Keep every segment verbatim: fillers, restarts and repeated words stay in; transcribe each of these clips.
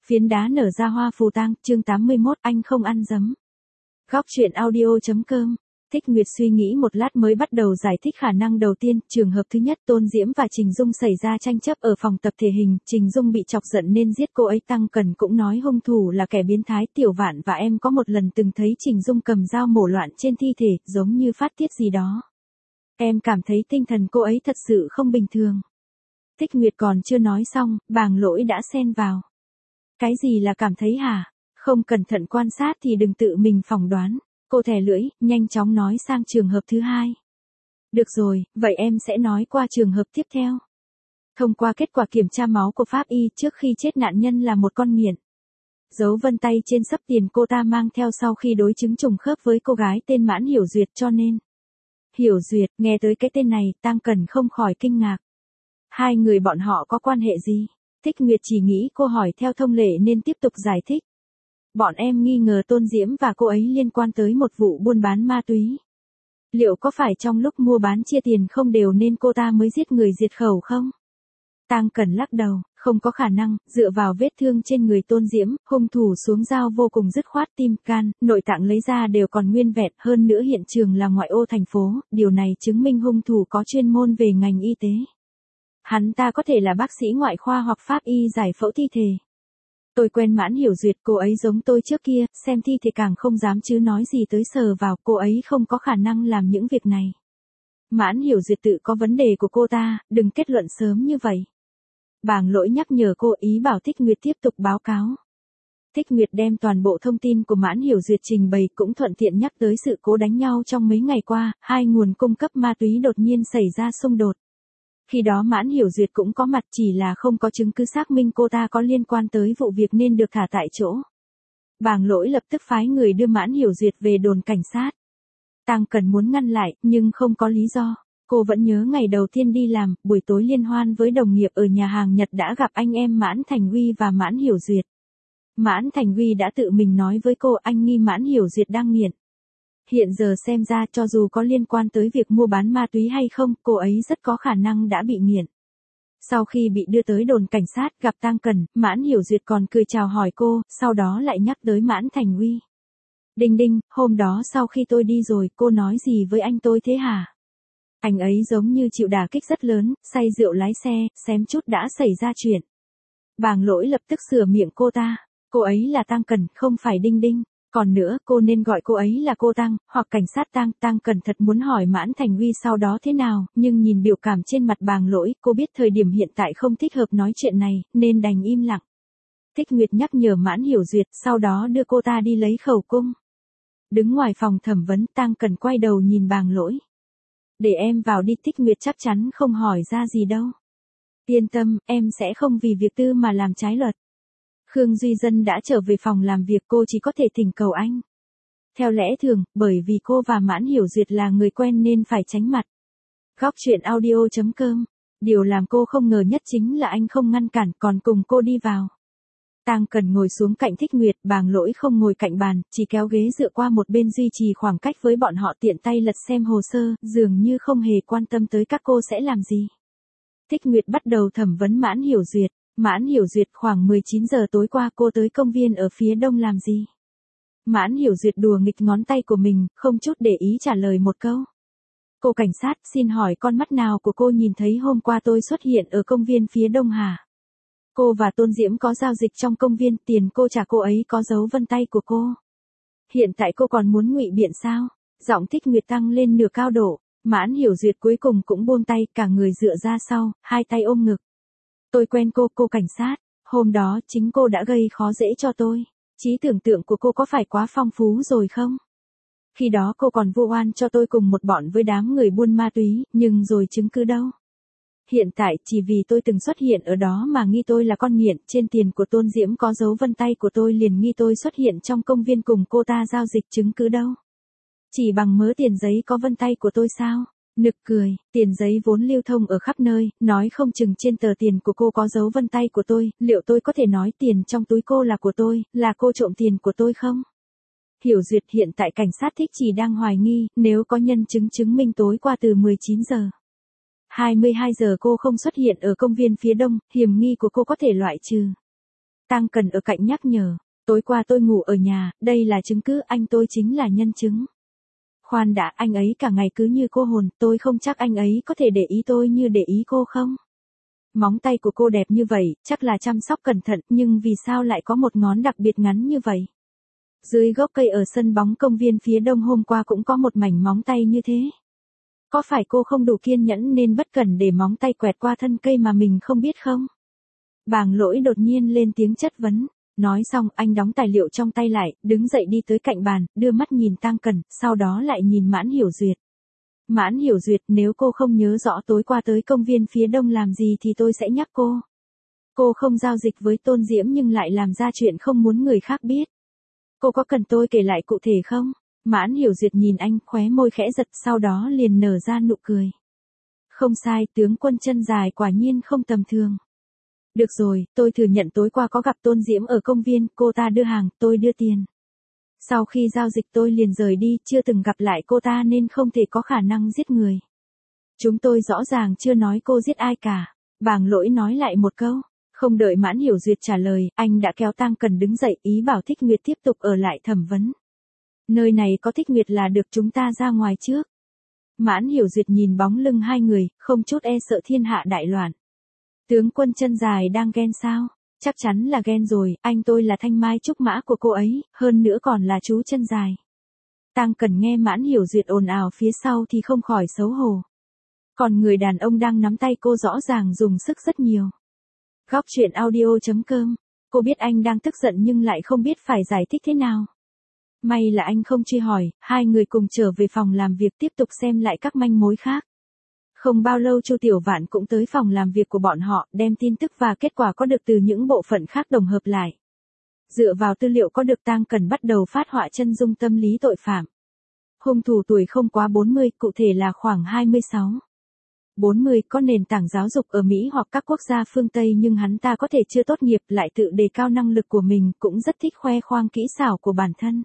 Phiến đá nở ra hoa phù tang, chương tám mươi mốt, anh không ăn giấm. Góc truyện audio.com. Thích Nguyệt suy nghĩ một lát mới bắt đầu giải thích khả năng đầu tiên. Trường hợp thứ nhất, Tôn Diễm và Trình Dung xảy ra tranh chấp ở phòng tập thể hình, Trình Dung bị chọc giận nên giết cô ấy. Tăng Cần cũng nói hung thủ là kẻ biến thái. Tiểu Vạn và em có một lần từng thấy Trình Dung cầm dao mổ loạn trên thi thể, giống như phát tiết gì đó. Em cảm thấy tinh thần cô ấy thật sự không bình thường. Thích Nguyệt còn chưa nói xong, Bàng Lỗi đã xen vào. Cái gì là cảm thấy hả? Không cẩn thận quan sát thì đừng tự mình phỏng đoán. Cô thè lưỡi, nhanh chóng nói sang trường hợp thứ hai. Được rồi, vậy em sẽ nói qua trường hợp tiếp theo. Thông qua kết quả kiểm tra máu của pháp y trước khi chết, nạn nhân là một con nghiện. Dấu vân tay trên xấp tiền cô ta mang theo sau khi đối chứng trùng khớp với cô gái tên Mãn Hiểu Duyệt, cho nên. Hiểu Duyệt, nghe tới cái tên này, Tăng Cần không khỏi kinh ngạc. Hai người bọn họ có quan hệ gì? Thích Nguyệt chỉ nghĩ cô hỏi theo thông lệ nên tiếp tục giải thích. Bọn em nghi ngờ Tôn Diễm và cô ấy liên quan tới một vụ buôn bán ma túy. Liệu có phải trong lúc mua bán chia tiền không đều nên cô ta mới giết người diệt khẩu không? Tăng Cần lắc đầu, không có khả năng. Dựa vào vết thương trên người Tôn Diễm, hung thủ xuống dao vô cùng dứt khoát, tim, gan, nội tạng lấy ra đều còn nguyên vẹn, hơn nữa hiện trường là ngoại ô thành phố, điều này chứng minh hung thủ có chuyên môn về ngành y tế. Hắn ta có thể là bác sĩ ngoại khoa hoặc pháp y giải phẫu thi thể. Tôi quen Mãn Hiểu Duyệt, cô ấy giống tôi trước kia, xem thi thể càng không dám chứ nói gì tới sờ vào, cô ấy không có khả năng làm những việc này. Mãn Hiểu Duyệt tự có vấn đề của cô ta, đừng kết luận sớm như vậy. Bàng Lỗi nhắc nhở cô, ý bảo Thích Nguyệt tiếp tục báo cáo. Thích Nguyệt đem toàn bộ thông tin của Mãn Hiểu Duyệt trình bày, cũng thuận tiện nhắc tới sự cố đánh nhau trong mấy ngày qua, hai nguồn cung cấp ma túy đột nhiên xảy ra xung đột. Khi đó Mãn Hiểu Duyệt cũng có mặt, chỉ là không có chứng cứ xác minh cô ta có liên quan tới vụ việc nên được thả tại chỗ. Bàng Lỗi lập tức phái người đưa Mãn Hiểu Duyệt về đồn cảnh sát. Tăng Cần muốn ngăn lại, nhưng không có lý do. Cô vẫn nhớ ngày đầu tiên đi làm, buổi tối liên hoan với đồng nghiệp ở nhà hàng Nhật đã gặp anh em Mãn Thành Huy và Mãn Hiểu Duyệt. Mãn Thành Huy đã tự mình nói với cô anh nghi Mãn Hiểu Duyệt đang nghiện. Hiện giờ xem ra cho dù có liên quan tới việc mua bán ma túy hay không, cô ấy rất có khả năng đã bị nghiện. Sau khi bị đưa tới đồn cảnh sát gặp Tăng Cần, Mãn Hiểu Duyệt còn cười chào hỏi cô, sau đó lại nhắc tới Mãn Thành Huy. Đinh đinh, hôm đó sau khi tôi đi rồi, cô nói gì với anh tôi thế hả? Anh ấy giống như chịu đả kích rất lớn, say rượu lái xe, xém chút đã xảy ra chuyện. Bàng Lỗi lập tức sửa miệng cô ta. Cô ấy là Tăng Cần, không phải Đinh Đinh. Còn nữa, cô nên gọi cô ấy là cô Tăng, hoặc cảnh sát Tăng. Tăng Cần thật muốn hỏi Mãn Thành Huy sau đó thế nào, nhưng nhìn biểu cảm trên mặt Bàng Lỗi, cô biết thời điểm hiện tại không thích hợp nói chuyện này, nên đành im lặng. Thích Nguyệt nhắc nhở Mãn Hiểu Duyệt, sau đó đưa cô ta đi lấy khẩu cung. Đứng ngoài phòng thẩm vấn, Tăng Cần quay đầu nhìn Bàng Lỗi. Để em vào đi, Thích Nguyệt chắc chắn không hỏi ra gì đâu. Yên tâm, em sẽ không vì việc tư mà làm trái luật. Khương Duy Dân đã trở về phòng làm việc, cô chỉ có thể thỉnh cầu anh. Theo lẽ thường, bởi vì cô và Mãn Hiểu Duyệt là người quen nên phải tránh mặt. Góc truyện audio.com. Điều làm cô không ngờ nhất chính là anh không ngăn cản, còn cùng cô đi vào. Tăng Cần ngồi xuống cạnh Thích Nguyệt, Bàng Lỗi không ngồi cạnh bàn, chỉ kéo ghế dựa qua một bên duy trì khoảng cách với bọn họ, tiện tay lật xem hồ sơ, dường như không hề quan tâm tới các cô sẽ làm gì. Thích Nguyệt bắt đầu thẩm vấn Mãn Hiểu Duyệt. Mãn Hiểu Duyệt, khoảng mười chín giờ tối qua cô tới công viên ở phía đông làm gì? Mãn Hiểu Duyệt đùa nghịch ngón tay của mình, không chút để ý trả lời một câu. Cô cảnh sát, xin hỏi con mắt nào của cô nhìn thấy hôm qua tôi xuất hiện ở công viên phía đông hả? Cô và Tôn Diễm có giao dịch trong công viên, tiền cô trả cô ấy có dấu vân tay của cô. Hiện tại cô còn muốn ngụy biện sao? Giọng Thích Nguyệt tăng lên nửa cao độ. Mãn Hiểu Duyệt cuối cùng cũng buông tay, cả người dựa ra sau, hai tay ôm ngực. Tôi quen cô, cô cảnh sát. Hôm đó chính cô đã gây khó dễ cho tôi. Trí tưởng tượng của cô có phải quá phong phú rồi không? Khi đó cô còn vu oan cho tôi cùng một bọn với đám người buôn ma túy, nhưng rồi chứng cứ đâu? Hiện tại chỉ vì tôi từng xuất hiện ở đó mà nghi tôi là con nghiện, trên tiền của Tôn Diễm có dấu vân tay của tôi liền nghi tôi xuất hiện trong công viên cùng cô ta giao dịch, chứng cứ đâu? Chỉ bằng mớ tiền giấy có vân tay của tôi sao? Nực cười, tiền giấy vốn lưu thông ở khắp nơi, nói không chừng trên tờ tiền của cô có dấu vân tay của tôi, liệu tôi có thể nói tiền trong túi cô là của tôi, là cô trộm tiền của tôi không? Hiểu Duyệt, hiện tại cảnh sát Thích chỉ đang hoài nghi, nếu có nhân chứng chứng minh tối qua từ mười chín giờ. hai mươi hai giờ cô không xuất hiện ở công viên phía đông, hiểm nghi của cô có thể loại trừ. Tang Cần ở cạnh nhắc nhở, tối qua tôi ngủ ở nhà, đây là chứng cứ, anh tôi chính là nhân chứng. Khoan đã, anh ấy cả ngày cứ như cô hồn, tôi không chắc anh ấy có thể để ý tôi như để ý cô không? Móng tay của cô đẹp như vậy, chắc là chăm sóc cẩn thận, nhưng vì sao lại có một ngón đặc biệt ngắn như vậy? Dưới gốc cây ở sân bóng công viên phía đông hôm qua cũng có một mảnh móng tay như thế. Có phải cô không đủ kiên nhẫn nên bất cẩn để móng tay quẹt qua thân cây mà mình không biết không? Bàng Lỗi đột nhiên lên tiếng chất vấn. Nói xong, anh đóng tài liệu trong tay lại, đứng dậy đi tới cạnh bàn, đưa mắt nhìn Tang Cần, sau đó lại nhìn Mãn Hiểu Duyệt. Mãn Hiểu Duyệt, nếu cô không nhớ rõ tối qua tới công viên phía đông làm gì thì tôi sẽ nhắc cô. Cô không giao dịch với Tôn Diễm nhưng lại làm ra chuyện không muốn người khác biết. Cô có cần tôi kể lại cụ thể không? Mãn Hiểu Duyệt nhìn anh, khóe môi khẽ giật, sau đó liền nở ra nụ cười. Không sai, tướng quân chân dài quả nhiên không tầm thường. Được rồi, tôi thừa nhận tối qua có gặp Tôn Diễm ở công viên, cô ta đưa hàng, tôi đưa tiền. Sau khi giao dịch tôi liền rời đi, chưa từng gặp lại cô ta nên không thể có khả năng giết người. Chúng tôi rõ ràng chưa nói cô giết ai cả. Bàng Lỗi nói lại một câu. Không đợi Mãn Hiểu Duyệt trả lời, anh đã kéo Tang Cần đứng dậy, ý bảo Thích Nguyệt tiếp tục ở lại thẩm vấn. Nơi này có Thích Nguyệt là được, chúng ta ra ngoài trước. Mãn Hiểu Duyệt nhìn bóng lưng hai người, không chút e sợ thiên hạ đại loạn. Tướng quân chân dài đang ghen sao? Chắc chắn là ghen rồi, anh tôi là thanh mai trúc mã của cô ấy, hơn nữa còn là chú chân dài. Tang Cần nghe Mãn Hiểu Duyệt ồn ào phía sau thì không khỏi xấu hổ. Còn người đàn ông đang nắm tay cô rõ ràng dùng sức rất nhiều. Góc truyện audio chấm com. Cô biết anh đang tức giận nhưng lại không biết phải giải thích thế nào. May là anh không truy hỏi, hai người cùng trở về phòng làm việc tiếp tục xem lại các manh mối khác. Không bao lâu Chu Tiểu Vạn cũng tới phòng làm việc của bọn họ, đem tin tức và kết quả có được từ những bộ phận khác tổng hợp lại. Dựa vào tư liệu có được, Tang Cần bắt đầu phát họa chân dung tâm lý tội phạm. Hung thủ tuổi không quá bốn mươi, cụ thể là khoảng hai mươi sáu. bốn mươi, có nền tảng giáo dục ở Mỹ hoặc các quốc gia phương Tây nhưng hắn ta có thể chưa tốt nghiệp, lại tự đề cao năng lực của mình, cũng rất thích khoe khoang kỹ xảo của bản thân.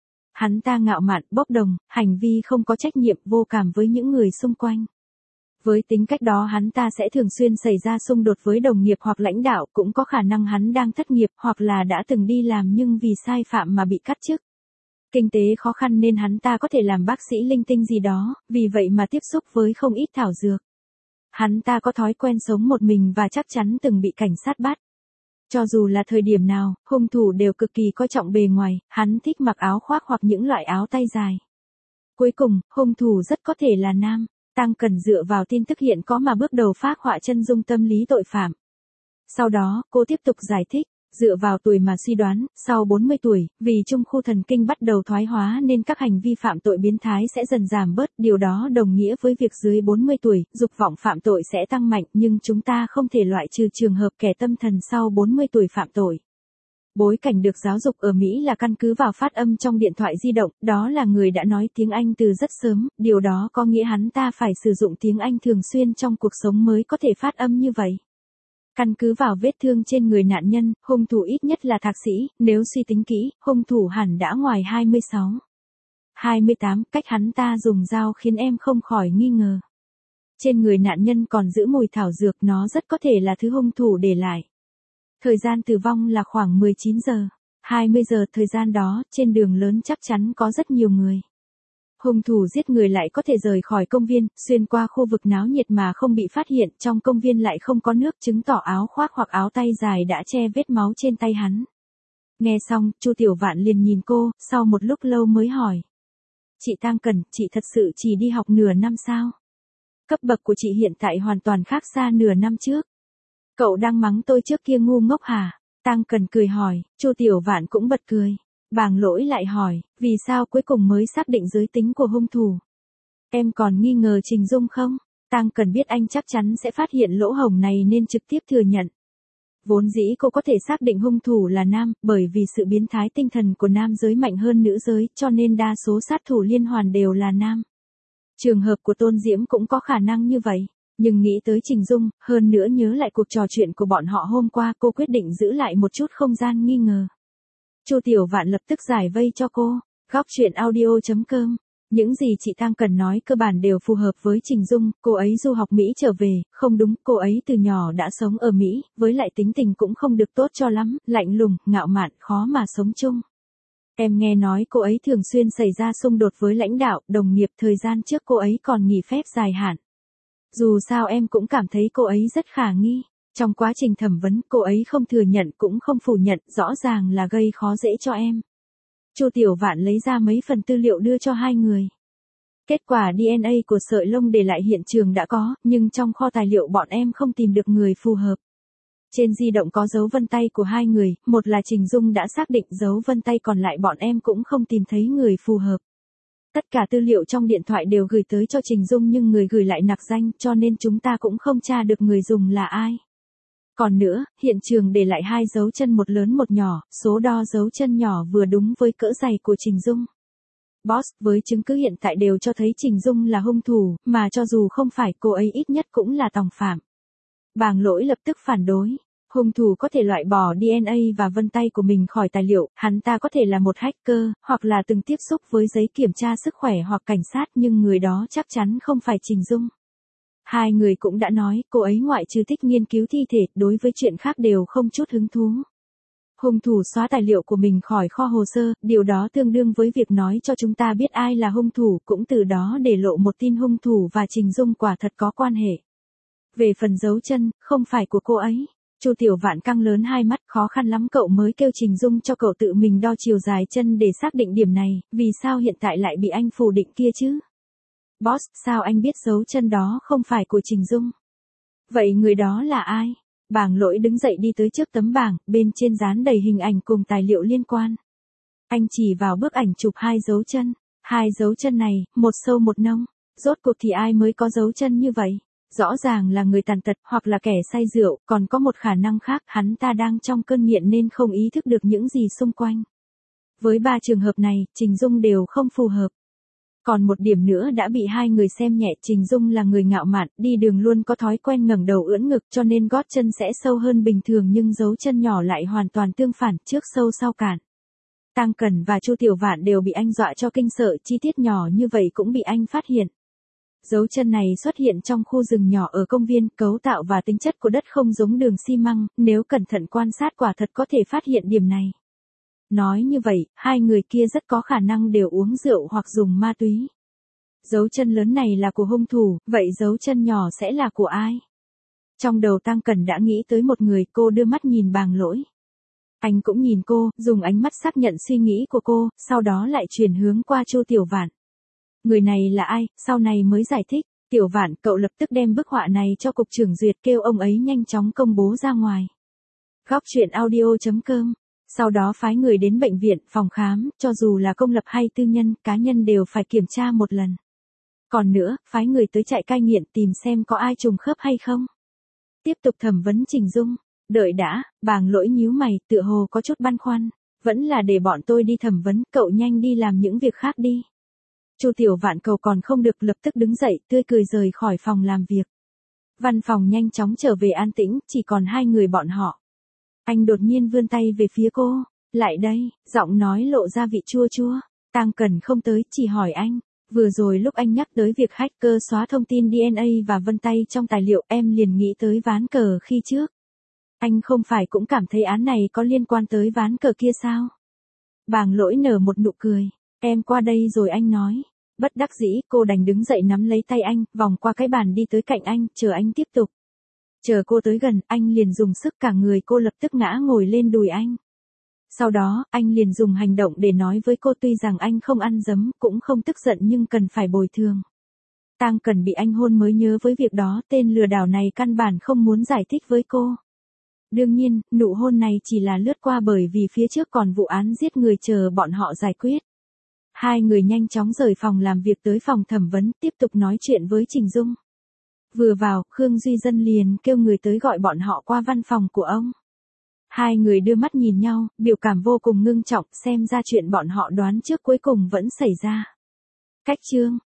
Hắn ta ngạo mạn, bốc đồng, hành vi không có trách nhiệm, vô cảm với những người xung quanh. Với tính cách đó hắn ta sẽ thường xuyên xảy ra xung đột với đồng nghiệp hoặc lãnh đạo, cũng có khả năng hắn đang thất nghiệp hoặc là đã từng đi làm nhưng vì sai phạm mà bị cắt chức. Kinh tế khó khăn nên hắn ta có thể làm bác sĩ linh tinh gì đó, vì vậy mà tiếp xúc với không ít thảo dược. Hắn ta có thói quen sống một mình và chắc chắn từng bị cảnh sát bắt. Cho dù là thời điểm nào, hung thủ đều cực kỳ coi trọng bề ngoài, hắn thích mặc áo khoác hoặc những loại áo tay dài. Cuối cùng, hung thủ rất có thể là nam. Tang Cần dựa vào tin tức hiện có mà bước đầu phác họa chân dung tâm lý tội phạm. Sau đó, cô tiếp tục giải thích, dựa vào tuổi mà suy đoán, sau bốn mươi tuổi, vì trung khu thần kinh bắt đầu thoái hóa nên các hành vi phạm tội biến thái sẽ dần giảm bớt, điều đó đồng nghĩa với việc dưới bốn mươi tuổi, dục vọng phạm tội sẽ tăng mạnh, nhưng chúng ta không thể loại trừ trường hợp kẻ tâm thần sau bốn mươi tuổi phạm tội. Bối cảnh được giáo dục ở Mỹ là căn cứ vào phát âm trong điện thoại di động, đó là người đã nói tiếng Anh từ rất sớm, điều đó có nghĩa hắn ta phải sử dụng tiếng Anh thường xuyên trong cuộc sống mới có thể phát âm như vậy. Căn cứ vào vết thương trên người nạn nhân, hung thủ ít nhất là thạc sĩ, nếu suy tính kỹ, hung thủ hẳn đã ngoài hai mươi sáu. hai mươi tám, cách hắn ta dùng dao khiến em không khỏi nghi ngờ. Trên người nạn nhân còn giữ mùi thảo dược, nó rất có thể là thứ hung thủ để lại. Thời gian tử vong là khoảng mười chín giờ, hai mươi giờ, thời gian đó, trên đường lớn chắc chắn có rất nhiều người. Hung thủ giết người lại có thể rời khỏi công viên, xuyên qua khu vực náo nhiệt mà không bị phát hiện, trong công viên lại không có nước, chứng tỏ áo khoác hoặc áo tay dài đã che vết máu trên tay hắn. Nghe xong, Chu Tiểu Vạn liền nhìn cô, sau một lúc lâu mới hỏi. Chị Tang Cần, chị thật sự chỉ đi học nửa năm sao? Cấp bậc của chị hiện tại hoàn toàn khác xa nửa năm trước. Cậu đang mắng tôi trước kia ngu ngốc hả? Tang Cần cười hỏi, Chu Tiểu Vạn cũng bật cười. Bàng Lỗi lại hỏi, vì sao cuối cùng mới xác định giới tính của hung thủ? Em còn nghi ngờ Trình Dung không? Tang Cần biết anh chắc chắn sẽ phát hiện lỗ hổng này nên trực tiếp thừa nhận. Vốn dĩ cô có thể xác định hung thủ là nam, bởi vì sự biến thái tinh thần của nam giới mạnh hơn nữ giới, cho nên đa số sát thủ liên hoàn đều là nam. Trường hợp của Tôn Diễm cũng có khả năng như vậy. Nhưng nghĩ tới Trình Dung, hơn nữa nhớ lại cuộc trò chuyện của bọn họ hôm qua, cô quyết định giữ lại một chút không gian nghi ngờ. Chu Tiểu Vạn lập tức giải vây cho cô. Góc truyện audio chấm com Những gì chị Tăng Cần nói cơ bản đều phù hợp với Trình Dung, cô ấy du học Mỹ trở về, không đúng, cô ấy từ nhỏ đã sống ở Mỹ, với lại tính tình cũng không được tốt cho lắm, lạnh lùng, ngạo mạn, khó mà sống chung. Em nghe nói cô ấy thường xuyên xảy ra xung đột với lãnh đạo, đồng nghiệp, thời gian trước cô ấy còn nghỉ phép dài hạn. Dù sao em cũng cảm thấy cô ấy rất khả nghi. Trong quá trình thẩm vấn, cô ấy không thừa nhận cũng không phủ nhận, rõ ràng là gây khó dễ cho em. Chu Tiểu Vạn lấy ra mấy phần tư liệu đưa cho hai người. Kết quả đê en a của sợi lông để lại hiện trường đã có, nhưng trong kho tài liệu bọn em không tìm được người phù hợp. Trên di động có dấu vân tay của hai người, một là Trình Dung đã xác định dấu vân tay, còn lại bọn em cũng không tìm thấy người phù hợp. Tất cả tư liệu trong điện thoại đều gửi tới cho Trình Dung nhưng người gửi lại nặc danh, cho nên chúng ta cũng không tra được người dùng là ai. Còn nữa, hiện trường để lại hai dấu chân, một lớn một nhỏ, số đo dấu chân nhỏ vừa đúng với cỡ giày của Trình Dung. Boss, với chứng cứ hiện tại đều cho thấy Trình Dung là hung thủ, mà cho dù không phải cô ấy ít nhất cũng là tòng phạm. Bàng Lỗi lập tức phản đối. Hung thủ có thể loại bỏ đê en a và vân tay của mình khỏi tài liệu, hắn ta có thể là một hacker, hoặc là từng tiếp xúc với giấy kiểm tra sức khỏe hoặc cảnh sát, nhưng người đó chắc chắn không phải Trình Dung. Hai người cũng đã nói, cô ấy ngoại trừ thích nghiên cứu thi thể, đối với chuyện khác đều không chút hứng thú. Hung thủ xóa tài liệu của mình khỏi kho hồ sơ, điều đó tương đương với việc nói cho chúng ta biết ai là hung thủ, cũng từ đó để lộ một tin hung thủ và Trình Dung quả thật có quan hệ. Về phần dấu chân, không phải của cô ấy. Chu Tiểu Vạn căng lớn hai mắt, khó khăn lắm cậu mới kêu Trình Dung cho cậu tự mình đo chiều dài chân để xác định điểm này, vì sao hiện tại lại bị anh phủ định kia chứ? Boss, sao anh biết dấu chân đó không phải của Trình Dung? Vậy người đó là ai? Bàng Lỗi đứng dậy đi tới trước tấm bảng, bên trên dán đầy hình ảnh cùng tài liệu liên quan. Anh chỉ vào bức ảnh chụp hai dấu chân. Hai dấu chân này, một sâu một nông. Rốt cuộc thì ai mới có dấu chân như vậy? Rõ ràng là người tàn tật hoặc là kẻ say rượu, còn có một khả năng khác, hắn ta đang trong cơn nghiện nên không ý thức được những gì xung quanh. Với ba trường hợp này, Trình Dung đều không phù hợp. Còn một điểm nữa đã bị hai người xem nhẹ, Trình Dung là người ngạo mạn, đi đường luôn có thói quen ngẩng đầu ưỡn ngực cho nên gót chân sẽ sâu hơn bình thường, nhưng dấu chân nhỏ lại hoàn toàn tương phản, trước sâu sau cạn. Tăng Cẩn và Chu Tiểu Vạn đều bị anh dọa cho kinh sợ, chi tiết nhỏ như vậy cũng bị anh phát hiện. Dấu chân này xuất hiện trong khu rừng nhỏ ở công viên, cấu tạo và tính chất của đất không giống đường xi măng, nếu cẩn thận quan sát quả thật có thể phát hiện điểm này. Nói như vậy, hai người kia rất có khả năng đều uống rượu hoặc dùng ma túy. Dấu chân lớn này là của hung thủ, vậy dấu chân nhỏ sẽ là của ai? Trong đầu Tăng Cẩn đã nghĩ tới một người, cô đưa mắt nhìn Bàng Lỗi. Anh cũng nhìn cô, dùng ánh mắt xác nhận suy nghĩ của cô, sau đó lại chuyển hướng qua Chu Tiểu Vạn. Người này là ai, sau này mới giải thích. Tiểu Vạn, cậu lập tức đem bức họa này cho cục trưởng duyệt, kêu ông ấy nhanh chóng công bố ra ngoài. Góc truyện audio chấm com. Sau đó phái người đến bệnh viện, phòng khám, cho dù là công lập hay tư nhân, cá nhân đều phải kiểm tra một lần. Còn nữa, phái người tới trại cai nghiện tìm xem có ai trùng khớp hay không. Tiếp tục thẩm vấn Trình Dung. Đợi đã, Bàng Lỗi nhíu mày, tựa hồ có chút băn khoăn. Vẫn là để bọn tôi đi thẩm vấn, cậu nhanh đi làm những việc khác đi. Chu Tiểu Vạn cầu còn không được, lập tức đứng dậy, tươi cười rời khỏi phòng làm việc. Văn phòng nhanh chóng trở về an tĩnh, chỉ còn hai người bọn họ. Anh đột nhiên vươn tay về phía cô. Lại đây, giọng nói lộ ra vị chua chua. Tăng Cẩn không tới, chỉ hỏi anh. Vừa rồi lúc anh nhắc tới việc hacker xóa thông tin đê en a và vân tay trong tài liệu, em liền nghĩ tới ván cờ khi trước. Anh không phải cũng cảm thấy án này có liên quan tới ván cờ kia sao? Bàng Lỗi nở một nụ cười. Em qua đây rồi anh nói. Bất đắc dĩ, cô đành đứng dậy nắm lấy tay anh, vòng qua cái bàn đi tới cạnh anh, chờ anh tiếp tục. Chờ cô tới gần, anh liền dùng sức cả người cô lập tức ngã ngồi lên đùi anh. Sau đó, anh liền dùng hành động để nói với cô, tuy rằng anh không ăn dấm, cũng không tức giận nhưng cần phải bồi thường. Tăng Cẩn bị anh hôn mới nhớ với việc đó, tên lừa đảo này căn bản không muốn giải thích với cô. Đương nhiên, nụ hôn này chỉ là lướt qua bởi vì phía trước còn vụ án giết người chờ bọn họ giải quyết. Hai người nhanh chóng rời phòng làm việc tới phòng thẩm vấn, tiếp tục nói chuyện với Trình Dung. Vừa vào, Khương Duy Dân liền kêu người tới gọi bọn họ qua văn phòng của ông. Hai người đưa mắt nhìn nhau, biểu cảm vô cùng ngưng trọng, xem ra chuyện bọn họ đoán trước cuối cùng vẫn xảy ra. Cách chương